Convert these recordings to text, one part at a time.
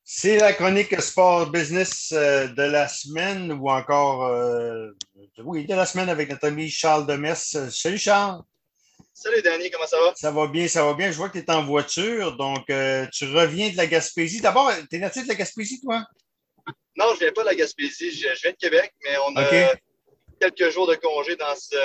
C'est la chronique sport business de la semaine ou encore, oui, de la semaine avec notre ami Charles Demers. Salut Charles, Salut Danny, comment ça va? ça va bien, ça va bien. Je vois que tu es en voiture, donc tu reviens de la Gaspésie. D'abord, tu es natif de la Gaspésie, toi? Non, je viens pas de la Gaspésie, je viens de Québec, mais on a OK. quelques jours de congé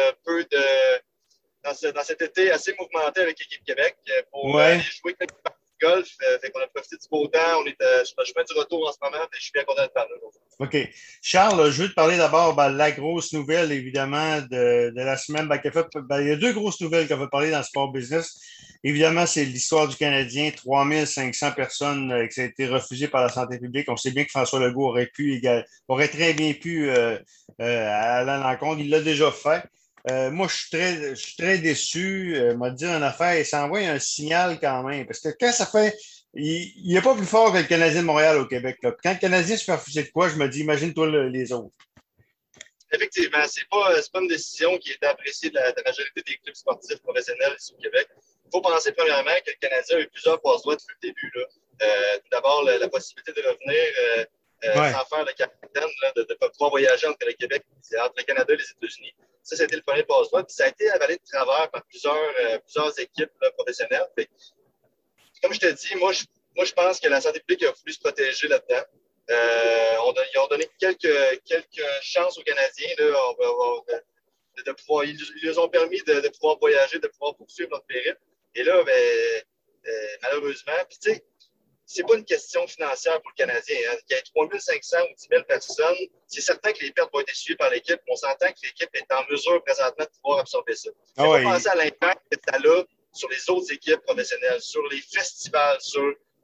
dans cet été assez mouvementé avec l'équipe Québec pour aller Ouais. jouer quelques parties de golf. Fait qu'on a profité du beau temps. On est sur le chemin du retour en ce moment, et je suis bien content de parler aujourd'hui. OK. Charles, je veux te parler d'abord de la grosse nouvelle, évidemment, de la semaine. Il y a deux grosses nouvelles qu'on va parler dans le sport business. Évidemment, c'est l'histoire du Canadien, 3500 personnes qui ça a été refusé par la santé publique. On sait bien que François Legault aurait très bien pu aller à l'encontre. Il l'a déjà fait. Moi, je suis très déçu. M'a dit une affaire et ça envoie un signal quand même. Parce que quand ça fait il n'est pas plus fort que le Canadien de Montréal au Québec. Là. Quand le Canadien se fait refuser de quoi, je me dis, imagine-toi les autres. Effectivement, c'est pas une décision qui est appréciée de la majorité des clubs sportifs professionnels ici au Québec. Il faut penser premièrement que le Canadien a eu plusieurs passe-droits depuis le début. Là. Tout d'abord, la possibilité de revenir Ouais. sans faire le capitaine, là, de pouvoir voyager entre le Québec, entre le Canada et les États-Unis. Ça, c'était le premier passe-droit. Puis ça a été avalé de travers par plusieurs équipes là, professionnelles. Fait, comme je te dis, moi, je pense que la santé publique a voulu se protéger là-dedans. Ils ont donné quelques chances aux Canadiens là, de pouvoir. Ils nous ont permis de pouvoir voyager, de pouvoir poursuivre notre périple. Et là, malheureusement, puis tu sais, c'est pas une question financière pour le Canadien. Hein. Il y a 3500 ou 10 000 personnes. C'est certain que les pertes vont être essuyées par l'équipe. On s'entend que l'équipe est en mesure présentement de pouvoir absorber ça. Ah Mais il faut ouais. penser à l'impact que ça a sur les autres équipes professionnelles, sur les festivals, sur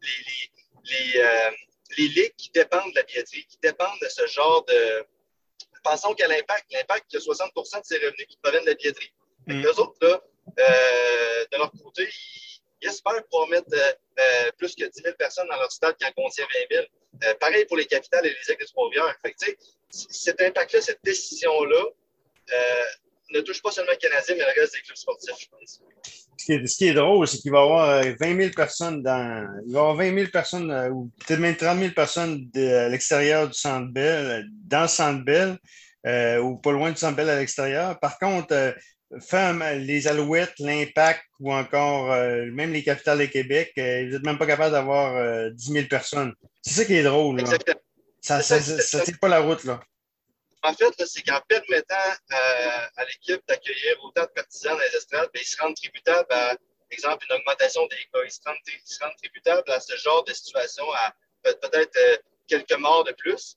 les ligues qui dépendent de la billetterie, qui dépendent de ce genre de. Pensons qu'à l'impact, il y a 60 de ses revenus qui proviennent de la billetterie. Fait que Mm. les autres, là, de leur côté, ils espèrent pouvoir mettre plus que 10 000 personnes dans leur stade qui en contient 20 000. Pareil pour les capitales et les aigles de Trois-Rivières. Fait que, cet impact-là, cette décision-là, ne touche pas seulement le Canadien, mais le reste des clubs sportifs, je pense. Ce qui est drôle, c'est qu'il va y avoir 20 000 personnes il va y avoir 20 000 personnes ou peut-être même 30 000 personnes à l'extérieur du Centre Bell, dans le Centre Bell, ou pas loin du Centre Bell à l'extérieur. Par contre, les Alouettes, l'Impact ou encore même les Capitales de Québec, vous n'êtes même pas capable d'avoir 10 000 personnes. C'est ça qui est drôle, là. Exactement. Ça tient pas la route, là. En fait, c'est qu'en permettant à l'équipe d'accueillir autant de partisans dans les estrades, bien, ils se rendent tributables à, exemple, une augmentation des cas. Ils se rendent tributables à ce genre de situation, à peut-être quelques morts de plus.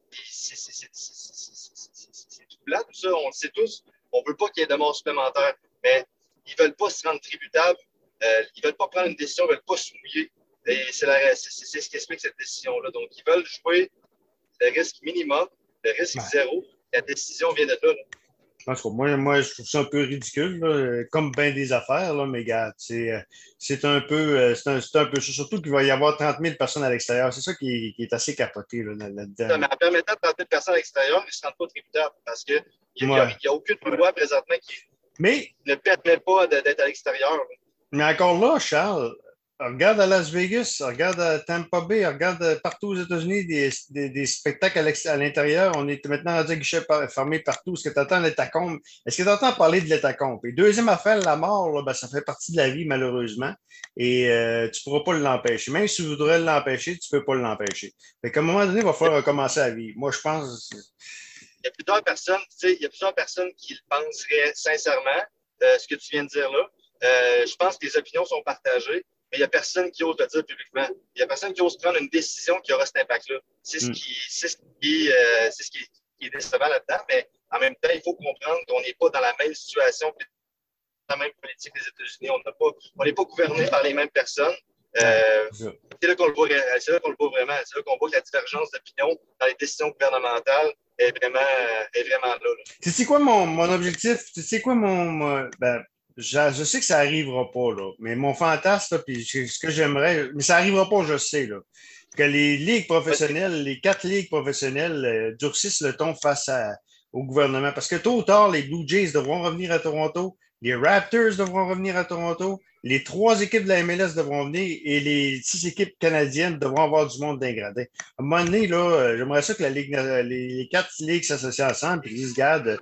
C'est tout plat, tout ça. On le sait tous. On ne veut pas qu'il y ait de morts supplémentaires. Mais ils ne veulent pas se rendre tributables. Ils ne veulent pas prendre une décision, ils ne veulent pas se mouiller. Et c'est ce qui explique cette décision-là. Donc, ils veulent jouer le risque minimum, le risque Ouais. zéro. La décision vient de là. En tout cas, moi, je trouve ça un peu ridicule, là, comme bien des affaires, là, mais gars, c'est un peu, c'est un peu ça. Surtout qu'il va y avoir 30 000 personnes à l'extérieur. C'est ça qui est assez capoté là, là-dedans. Mais en permettant de tenter de personnes à l'extérieur, ils ne se rendent pas tributables parce qu'il n'y a, Ouais. y a aucune loi présentement qui Mais ne permet pas d'être à l'extérieur. Mais encore là, Charles, regarde à Las Vegas, regarde à Tampa Bay, regarde partout aux États-Unis des spectacles à l'intérieur. On est maintenant rendu à guichet fermé partout. Est-ce que tu entends l'hétacombe? Est-ce que tu entends parler de l'hétacombe? Et deuxième affaire, la mort, là, ben, ça fait partie de la vie, malheureusement. Et tu ne pourras pas l'empêcher. Même si tu voudrais l'empêcher, tu ne peux pas l'empêcher. Fait qu'à un moment donné, il va Il y a, falloir recommencer à vivre. Moi, je pense. il y a plusieurs personnes, il y a plusieurs personnes qui le penseraient sincèrement, ce que tu viens de dire là. Je pense que les opinions sont partagées, mais il n'y a personne qui ose le dire publiquement. Il n'y a personne qui ose prendre une décision qui aura cet impact-là. Hmm. C'est ce qui est décevant là-dedans, mais en même temps, il faut comprendre qu'on n'est pas dans la même situation, la même politique des États-Unis. On n'est pas gouverné par les mêmes personnes. Ouais, Euh, c'est ça. c'est là qu'on le voit vraiment. C'est là qu'on voit que la divergence d'opinion dans les décisions gouvernementales est vraiment là. Tu sais quoi mon objectif? Tu sais quoi ben, je sais que ça n'arrivera pas, là, mais mon fantasme, là, puis ce que j'aimerais, mais ça n'arrivera pas, je sais, là, que les ligues professionnelles, les quatre ligues professionnelles durcissent le ton au gouvernement. Parce que tôt ou tard, les Blue Jays devront revenir à Toronto. Les Raptors devront revenir à Toronto. Les 3 équipes de la MLS devront venir et les 6 équipes canadiennes devront avoir du monde d'ingradé. À un moment donné, là, j'aimerais ça que les 4 ligues s'associent ensemble et disent, regarde,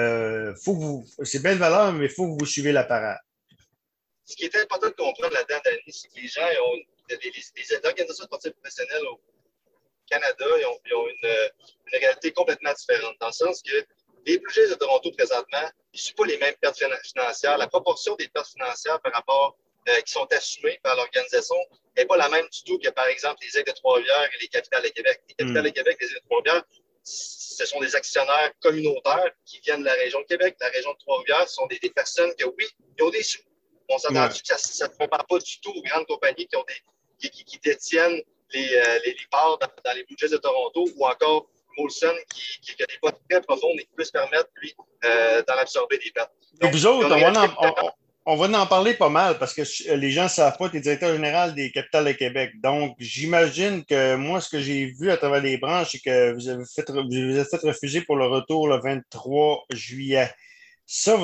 c'est belle valeur, mais il faut que vous suivez la parade. Ce qui est important de comprendre là-dedans, Danny, c'est que les gens ont les organisations sportives professionnelles au Canada, ils ont une réalité complètement différente, dans le sens que les Blue Jays de Toronto, présentement, ils ne suivent pas les mêmes pertes financières. La proportion des pertes financières par rapport qui sont assumées par l'organisation n'est pas la même du tout que, par exemple, les Aigles de Trois-Rivières et les Capitales de Québec. Les Capitales de Québec et les Aigles de Trois-Rivières, ce sont des actionnaires communautaires qui viennent de la région de Québec. La région de Trois-Rivières, ce sont des personnes qui, oui, ils ont des sous. On s'entend que ça ne compare pas du tout aux grandes compagnies qui détiennent les parts dans les Blue Jays de Toronto ou encore Molson qui a des potes très profondes et qui peut se permettre, lui, d'en absorber des pertes. Et vous autres, on va en parler pas mal parce que les gens ne savent pas, tu es directeur général des Capitales de Québec. Donc, j'imagine que moi, ce que j'ai vu à travers les branches, c'est que vous avez fait refuser pour le retour le 23 juillet. Ça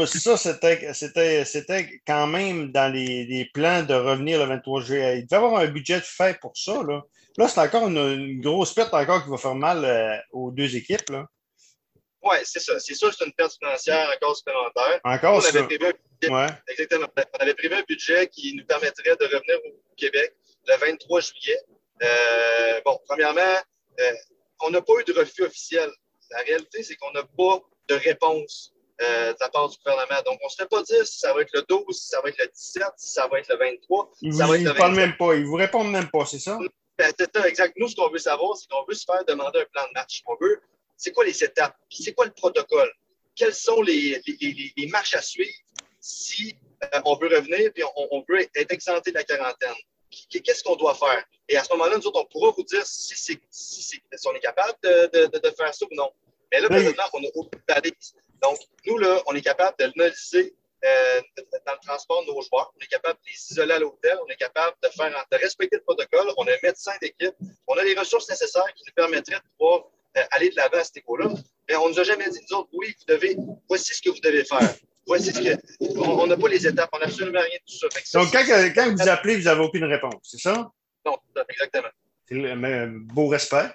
c'était quand même dans les plans de revenir le 23 juillet. Il devait y avoir un budget fait pour ça. Là c'est encore une grosse perte encore qui va faire mal aux 2 équipes. Là. Oui, c'est ça. C'est sûr que c'est une perte financière encore supplémentaire. Encore, on avait prévu ouais. Exactement. On avait prévu un budget qui nous permettrait de revenir au Québec le 23 juillet. Bon, premièrement, on n'a pas eu de refus officiel. La réalité, c'est qu'on n'a pas de réponse de la part du gouvernement. Donc, on ne se fait pas dire si ça va être le 12, si ça va être le 17, si ça va être le 23, si ça va être le 27. Parlent même pas, ils vous répondent même pas, c'est ça? C'est ça, exact. Nous, ce qu'on veut savoir, c'est qu'on veut se faire demander un plan de match. On veut, c'est quoi les étapes? C'est quoi le protocole? Quelles sont les marches à suivre si on veut revenir et on veut être exempté de la quarantaine? Qu'est-ce qu'on doit faire? Et à ce moment-là, nous autres, on pourra vous dire si on est capable de faire ça ou non. Mais là, présentement, on n'a aucune balise. Donc, nous, là, on est capable de l'analyser dans le transport de nos joueurs. On est capable de les isoler à l'hôtel. On est capable de respecter le protocole. On a un médecin d'équipe. On a les ressources nécessaires qui nous permettraient de pouvoir aller de l'avant à ce niveau-là. Mais on ne nous a jamais dit, nous autres, oui, voici ce que vous devez faire. Voici ce que. On n'a pas les étapes. On n'a absolument rien de tout ça. Donc, quand vous appelez, vous n'avez aucune réponse, c'est ça? Non, exactement. C'est un beau respect.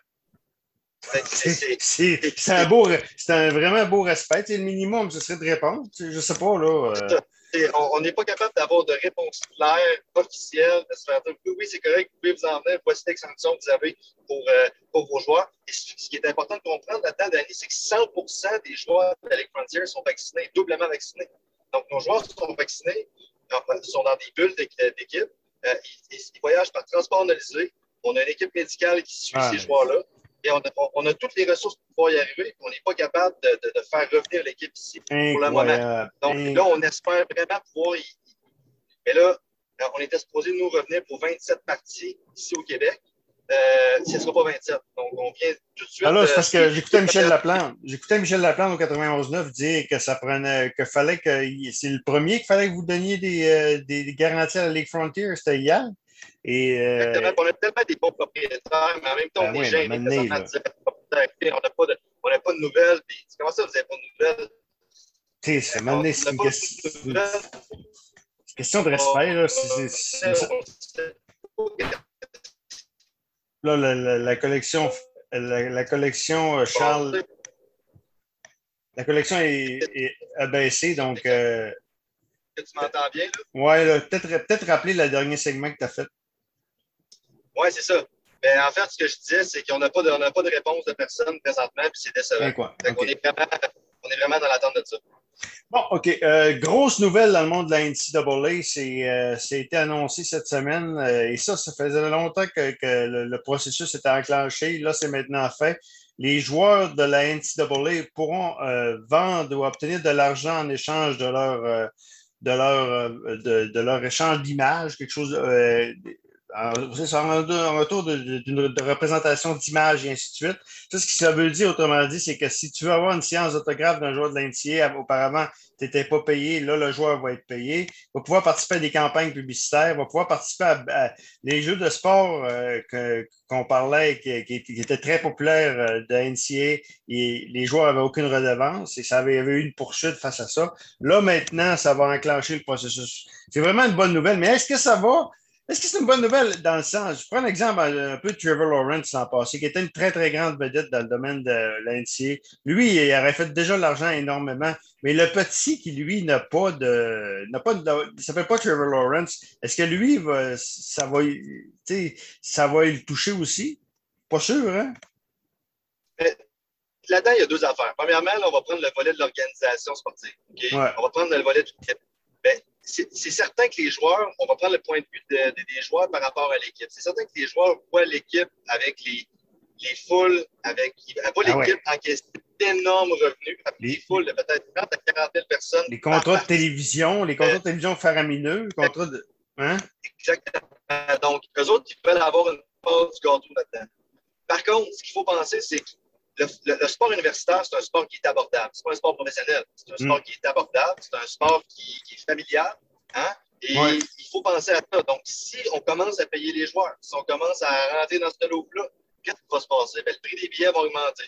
C'est un vraiment beau respect. Le minimum, ce serait de répondre. Je ne sais pas, là. On n'est pas capable d'avoir de réponse claire, officielle, de se faire dire oui, c'est correct, vous pouvez vous en venir, voici l'exemption que vous avez pour vos joueurs. Et ce qui est important de comprendre là-dedans, Danny, c'est que 100% des joueurs de la Ligue Frontier sont vaccinés, doublement vaccinés. Donc, nos joueurs sont vaccinés, sont dans des bulles d'équipe, ils voyagent par transport analysé. On a une équipe médicale qui suit ces joueurs-là. Et on a toutes les ressources pour pouvoir y arriver. On n'est pas capable de faire revenir l'équipe ici pour le moment. Donc là, on espère vraiment pouvoir Mais là, on était supposé nous revenir pour 27 parties ici au Québec. Ce ne sera pas 27. Donc, on vient tout de suite. Alors, c'est parce que j'écoutais Michel Laplante. J'écoutais Michel Laplante au 91.9 dire que ça prenait, que fallait que. C'est le premier qu'il fallait que vous donniez des garanties à la Ligue Frontier. C'était hier. Exactement. On a tellement des bons propriétaires, mais en même temps, des gens qui on n'a pas de nouvelles. Puis, comment ça, vous n'avez pas de nouvelles? C'est une question de respect. Là, la collection Charles. La collection a baissé, donc. Tu m'entends bien, là? Oui, peut-être rappeler le dernier segment que tu as fait. Oui, c'est ça. Mais en fait, ce que je disais, c'est qu'on n'a pas de réponse de personne présentement, puis c'est décevant. Okay. On est vraiment dans l'attente de ça. Bon, OK. Grosse nouvelle dans le monde de la NCAA, ça a été annoncé cette semaine. Et ça faisait longtemps que le processus était enclenché. Là, c'est maintenant fait. Les joueurs de la NCAA pourront vendre ou obtenir de l'argent en échange de leur échange d'images, quelque chose c'est ça, en retour de représentation d'image et ainsi de suite. Ça, ce que ça veut dire, autrement dit, c'est que si tu veux avoir une séance d'autographe d'un joueur de l'NCAA, auparavant, tu n'étais pas payé, là, le joueur va être payé, va pouvoir participer à des campagnes publicitaires, va pouvoir participer à les jeux de sport qu'on parlait, qui étaient très populaires de NCAA, et les joueurs n'avaient aucune redevance et ça avait eu une poursuite face à ça. Là, maintenant, ça va enclencher le processus. C'est vraiment une bonne nouvelle, mais est-ce que c'est une bonne nouvelle dans le sens? Je prends l'exemple un peu de Trevor Lawrence l'an passé, qui était une très, très grande vedette dans le domaine de la NCAA. Lui, il aurait fait déjà de l'argent énormément, mais le petit qui, lui, il s'appelle pas Trevor Lawrence, est-ce que lui, ça va le toucher aussi? Pas sûr, hein? Mais là-dedans, il y a deux affaires. Premièrement, là, on va prendre le volet de l'organisation sportive. Okay? Ouais. On va prendre le volet de l'équipe. Ben, c'est certain que les joueurs, on va prendre le point de vue des joueurs par rapport à l'équipe. C'est certain que les joueurs voient l'équipe avec les foules, ils voient l'équipe encaisser d'énormes revenus, avec des foules de peut-être 30 à 40 000 personnes. Les contrats de télévision, faramineux, les contrats de. Hein? Exactement. Donc, eux autres, ils veulent avoir une part du gâteau là-dedans. Par contre, ce qu'il faut penser, c'est que le sport universitaire, c'est un sport qui est abordable. Ce n'est pas un sport professionnel. C'est un sport qui est abordable. C'est un sport qui est familial. Hein? Et il faut penser à ça. Donc, si on commence à payer les joueurs, si on commence à rentrer dans ce lot-là, qu'est-ce qui va se passer? Bien, le prix des billets va augmenter.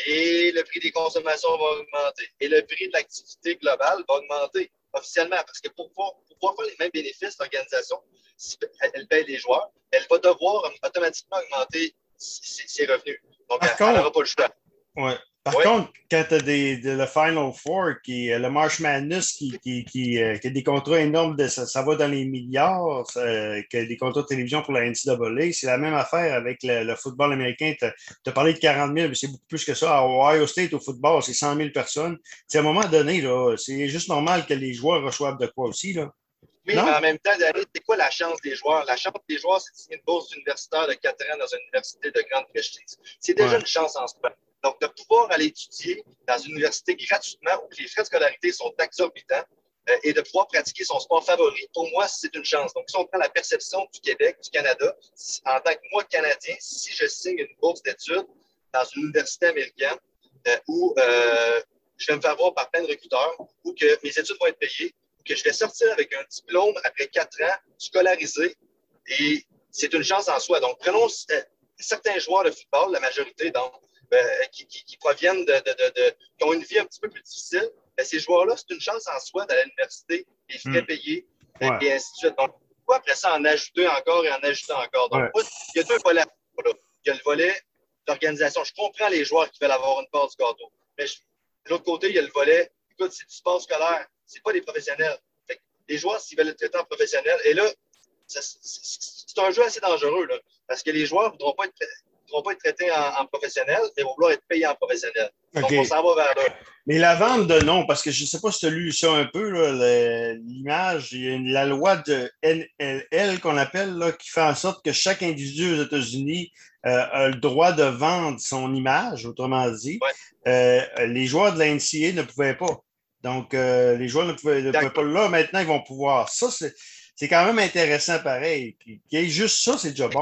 Et le prix des consommations va augmenter. Et le prix de l'activité globale va augmenter officiellement. Parce que pour pouvoir faire les mêmes bénéfices, l'organisation, si elle paye les joueurs, elle va devoir automatiquement augmenter ses revenus. Donc, elle n'aura pas le choix. Ouais. Par contre, quand tu as le Final Four, le March Madness qui a des contrats énormes, ça va dans les milliards, que des contrats de télévision pour la NCAA, c'est la même affaire avec le football américain. Tu as parlé de 40 000, mais c'est beaucoup plus que ça. À Ohio State, au football, c'est 100 000 personnes. T'sais, à un moment donné, c'est juste normal que les joueurs reçoivent de quoi aussi. Là. Oui, non? Mais en même temps, c'est quoi la chance des joueurs? La chance des joueurs, c'est de signer une bourse universitaire de 4 ans dans une université de grande prestige. C'est déjà une chance en soi. Donc, de pouvoir aller étudier dans une université gratuitement où les frais de scolarité sont exorbitants et de pouvoir pratiquer son sport favori, pour moi, c'est une chance. Donc, si on prend la perception du Québec, du Canada, en tant que moi, Canadien, si je signe une bourse d'études dans une université américaine où je vais me faire voir par plein de recruteurs, où que mes études vont être payées, que je vais sortir avec un diplôme après 4 ans, scolarisé, et c'est une chance en soi. Donc, prenons certains joueurs de football, la majorité, donc, qui proviennent qui ont une vie un petit peu plus difficile, ces joueurs-là, c'est une chance en soi d'aller à l'université, les frais payés, et ainsi de suite. Donc, pourquoi après ça en ajouter encore et en ajouter encore? Donc, il y a deux volets. Il y a le volet d'organisation. Je comprends les joueurs qui veulent avoir une part du gâteau. Mais de l'autre côté, il y a le volet, écoute, c'est du sport scolaire. C'est pas des professionnels. Fait que les joueurs, s'ils veulent être traités en professionnel, et là, c'est un jeu assez dangereux, là, parce que les joueurs ne voudront pas être traités en professionnel, mais vont vouloir être payés en professionnel. Donc, on s'en va vers là. Mais la vente de noms, parce que je ne sais pas si tu as lu ça un peu, l'image, il y a la loi de NLL qu'on appelle, là, qui fait en sorte que chaque individu aux États-Unis a le droit de vendre son image, autrement dit. Les joueurs de la NCAA ne pouvaient pas. Donc, les joueurs ne pouvaient pas. Là, maintenant, ils vont pouvoir. Ça, c'est quand même intéressant pareil. Qu'il y ait juste ça, c'est déjà bon.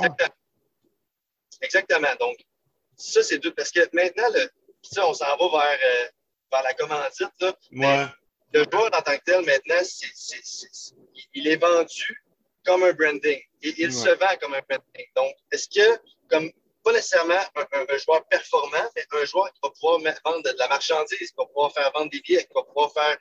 Exactement. Donc, ça, c'est tout. Parce que maintenant, on s'en va vers la commandite. Là, mais le joueur en tant que tel, maintenant, il est vendu comme un branding. Et il se vend comme un branding. Donc, est-ce que, comme pas nécessairement un joueur performant, mais un joueur qui va pouvoir vendre de la marchandise, qui va pouvoir faire vendre des billets, qui va pouvoir faire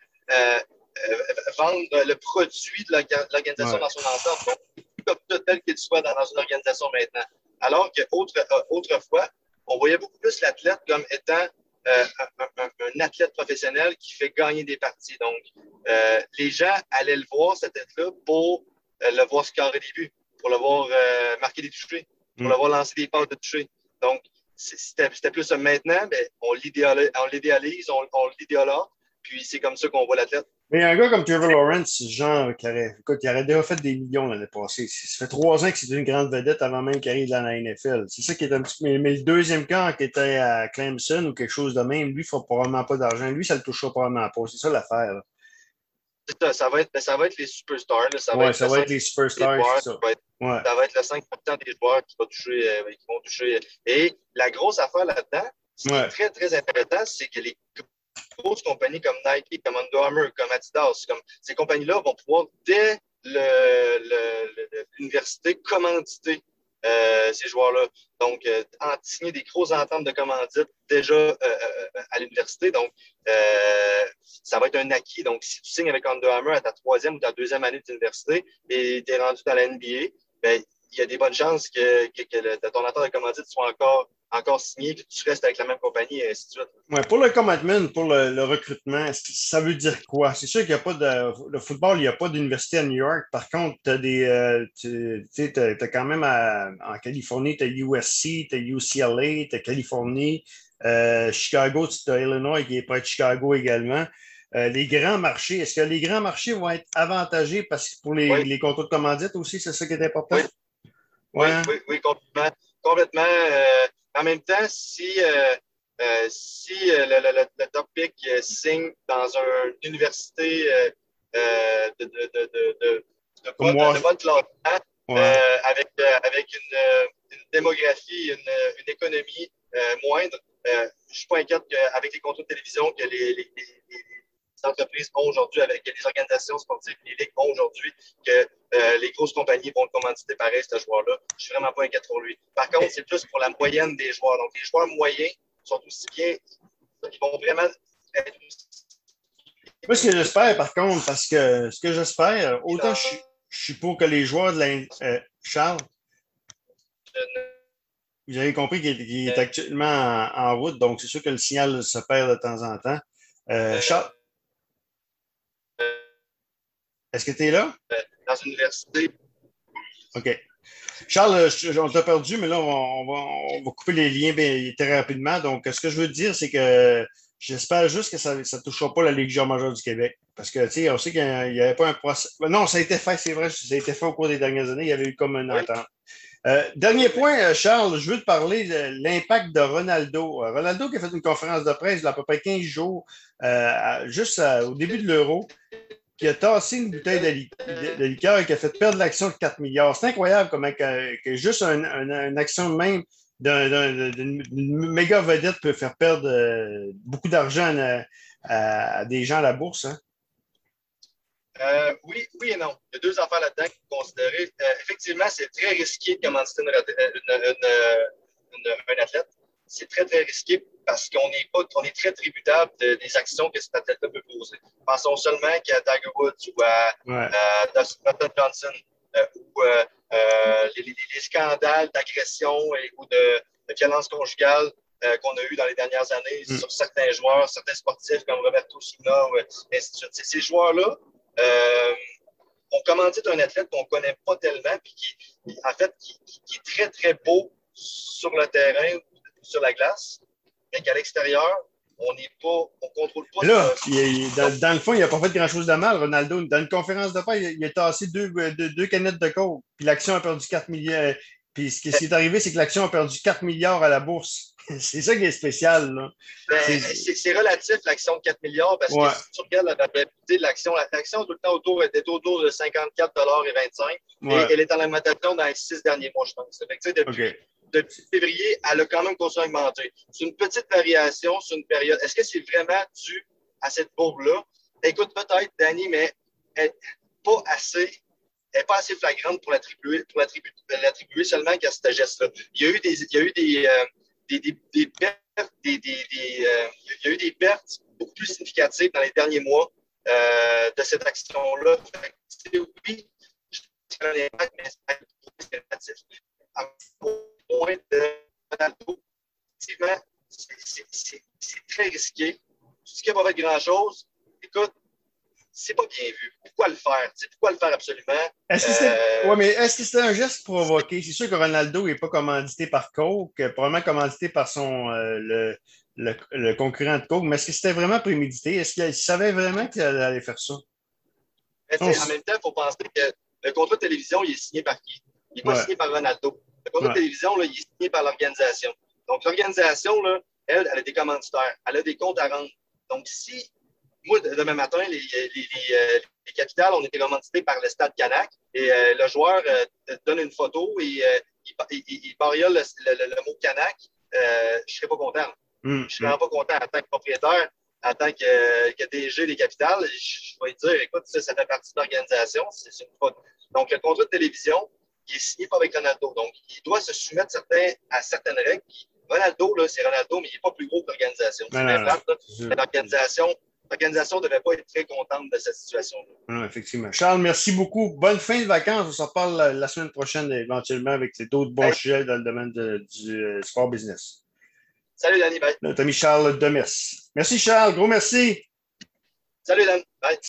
vendre le produit de l'organisation dans son ensemble. Donc, comme tel qu'il soit dans une organisation maintenant. Alors qu'autrefois, on voyait beaucoup plus l'athlète comme étant un athlète professionnel qui fait gagner des parties. Donc, les gens allaient le voir, cet athlète-là, pour le voir scorer des buts, pour le voir marquer des touchés, pour le voir lancer des passes de touchés. Donc, c'était plus ça. Maintenant, ben, on l'idéalise, on l'idéalise, puis c'est comme ça qu'on voit l'athlète. Mais un gars comme Trevor Lawrence, genre, il aurait déjà fait des millions l'année passée. Ça fait 3 ans que c'est une grande vedette avant même qu'il arrive dans la NFL. C'est ça qui est un petit peu. Mais le deuxième camp qui était à Clemson ou quelque chose de même, lui, il ne fera probablement pas d'argent. Lui, ça ne le touchera probablement pas. C'est ça l'affaire. Là. ça va être les superstars. Là, Ouais, ça va être les des superstars, c'est joueurs, ça. Ouais. ça va être le 5% des joueurs qui vont toucher. Et la grosse affaire là-dedans, ce qui est Ouais. très, très intéressant, c'est que les grosses compagnies comme Nike, comme Under Armour, comme Adidas, comme ces compagnies-là vont pouvoir, dès l'université, commanditer ces joueurs-là. Donc, signer des grosses ententes de commandite déjà à l'université. Donc, ça va être un acquis. Donc, si tu signes avec Under Armour à ta troisième ou ta deuxième année d'université et tu es rendu dans la NBA, ben, il y a des bonnes chances que ton entente de commandite soit encore signé, que tu restes avec la même compagnie et ainsi de suite. Ouais, pour le commitment, pour le recrutement, ça veut dire quoi? C'est sûr qu'il n'y a pas de. Le football, il n'y a pas d'université à New York. Par contre, tu as des. Tu sais, t'as quand même en Californie, tu as USC, tu as UCLA, tu as Californie, Chicago, tu as Illinois qui est près de Chicago également. Les grands marchés, est-ce que les grands marchés vont être avantagés parce que pour Oui, les contrats de commandite aussi, c'est ça qui est important? oui, Ouais. Hein? oui, complètement. Complètement. En même temps, si le top pick signe dans une université Comme moi. de bonne classement, Ouais. avec une démographie, une économie moindre, je ne suis pas inquiète qu'avec les contrats de télévision que les entreprises ont aujourd'hui, avec les organisations sportives, les ligues ont aujourd'hui, que les grosses compagnies vont le commanditer pareil, ce joueur-là. Je ne suis vraiment pas inquiète pour lui. Par contre, c'est plus pour la moyenne des joueurs. Donc, les joueurs moyens sont aussi bien, ils vont vraiment être Moi, ce que j'espère, par contre, parce que ce que j'espère, autant je suis pour que les joueurs de la. Charles, vous avez compris qu'il est actuellement en route, donc c'est sûr que le signal se perd de temps en temps. Charles, est-ce que tu es là? dans une université. OK. Charles, on t'a perdu, mais là, on va couper les liens très rapidement. Donc, ce que je veux te dire, c'est que j'espère juste que ça ne touchera pas la Ligue majeure du Québec. Parce que, tu sais, on sait qu'il n'y avait pas un procès. Non, ça a été fait, c'est vrai, ça a été fait au cours des dernières années. Il y avait eu comme une entente. Dernier point, Charles, je veux te parler de l'impact de Ronaldo. Ronaldo qui a fait une conférence de presse il y a à peu près 15 jours, juste au début de l'Euro, qui a tassé une bouteille de liqueur et qui a fait perdre l'action de 4 milliards. C'est incroyable comment que juste une action de même d'une méga vedette peut faire perdre beaucoup d'argent à des gens à la bourse. Hein? Oui, oui et non. Il y a deux affaires là-dedans qu'il faut considérer. Effectivement, c'est très risqué de commencer un athlète. C'est très, très risqué parce on est très tributable des actions que cet athlète-là peut poser. Pensons seulement qu'à Tiger Woods ou Ouais. Dustin Johnson ou les scandales d'agression ou de violence conjugale qu'on a eu dans les dernières années sur certains joueurs, certains sportifs comme Roberto Sina, et ainsi de suite. Ces joueurs-là, on commandite un athlète qu'on ne connaît pas tellement, puis qui est très, très beau sur le terrain, sur la glace, mais qu'à l'extérieur, on ne contrôle pas. Là, dans le fond, il n'a pas fait grand-chose de mal, Ronaldo. Dans une conférence de presse, il a tassé deux canettes de coke, puis l'action a perdu 4 milliards. Puis ce qui est arrivé, c'est que l'action a perdu 4 milliards à la bourse. C'est ça qui est spécial. Là. C'est relatif, l'action de 4 milliards, parce que si tu regardes la rentabilité de l'action, l'action tout le temps était autour de 54,25 et elle est en augmentation dans les 6 derniers mois, je pense. Depuis février, elle a quand même continué à augmenter. C'est une petite variation sur une période. Est-ce que c'est vraiment dû à cette courbe-là? Écoute, peut-être, Danny, mais elle n'est pas assez flagrante pour l'attribuer seulement qu'à ce geste-là. Il y a eu il y a eu des pertes beaucoup plus significatives dans les derniers mois de cette action-là. Oui, je pense qu'il y a un impact, mais c'est relatif. Au point de Ronaldo, effectivement, c'est très risqué. Si tu ne pas fait grand-chose, écoute, c'est pas bien vu. Pourquoi le faire? Pourquoi le faire absolument? Mais est-ce que c'était un geste provoqué? C'est sûr que Ronaldo n'est pas commandité par Coke, probablement commandité par le concurrent de Coke, mais est-ce que c'était vraiment prémédité? Est-ce qu'il savait vraiment qu'il allait faire ça? En même temps, il faut penser que le contrat de télévision, il est signé par qui? Il n'est pas signé par Ronaldo. Le contrat de télévision, là, il est signé par l'organisation. Donc, l'organisation, là, elle a des commanditaires. Elle a des comptes à rendre. Donc, si moi, demain matin, les Capitals, on était commandités par le Stade Canac et le joueur te donne une photo et il bariole le mot Canac. Je ne serais pas content. Je ne serais vraiment pas content en tant que propriétaire, en tant que DG des Capitals. Je vais dire, écoute, ça fait partie de l'organisation. C'est une photo. Donc, le contrat de télévision, il est signé pas avec Ronaldo. Donc, il doit se soumettre à certaines règles. Puis, Ronaldo, là, c'est Ronaldo, mais il n'est pas plus gros que l'organisation. C'est bien plate, l'organisation ne devait pas être très contente de cette situation-là. Non, effectivement. Charles, merci beaucoup. Bonne fin de vacances. On se reparle la semaine prochaine éventuellement avec d'autres bons sujets dans le domaine du sport business. Salut, Danny. Bye. Notre ami Charles Demers. Merci, Charles. Gros merci. Salut, Dan. Bye.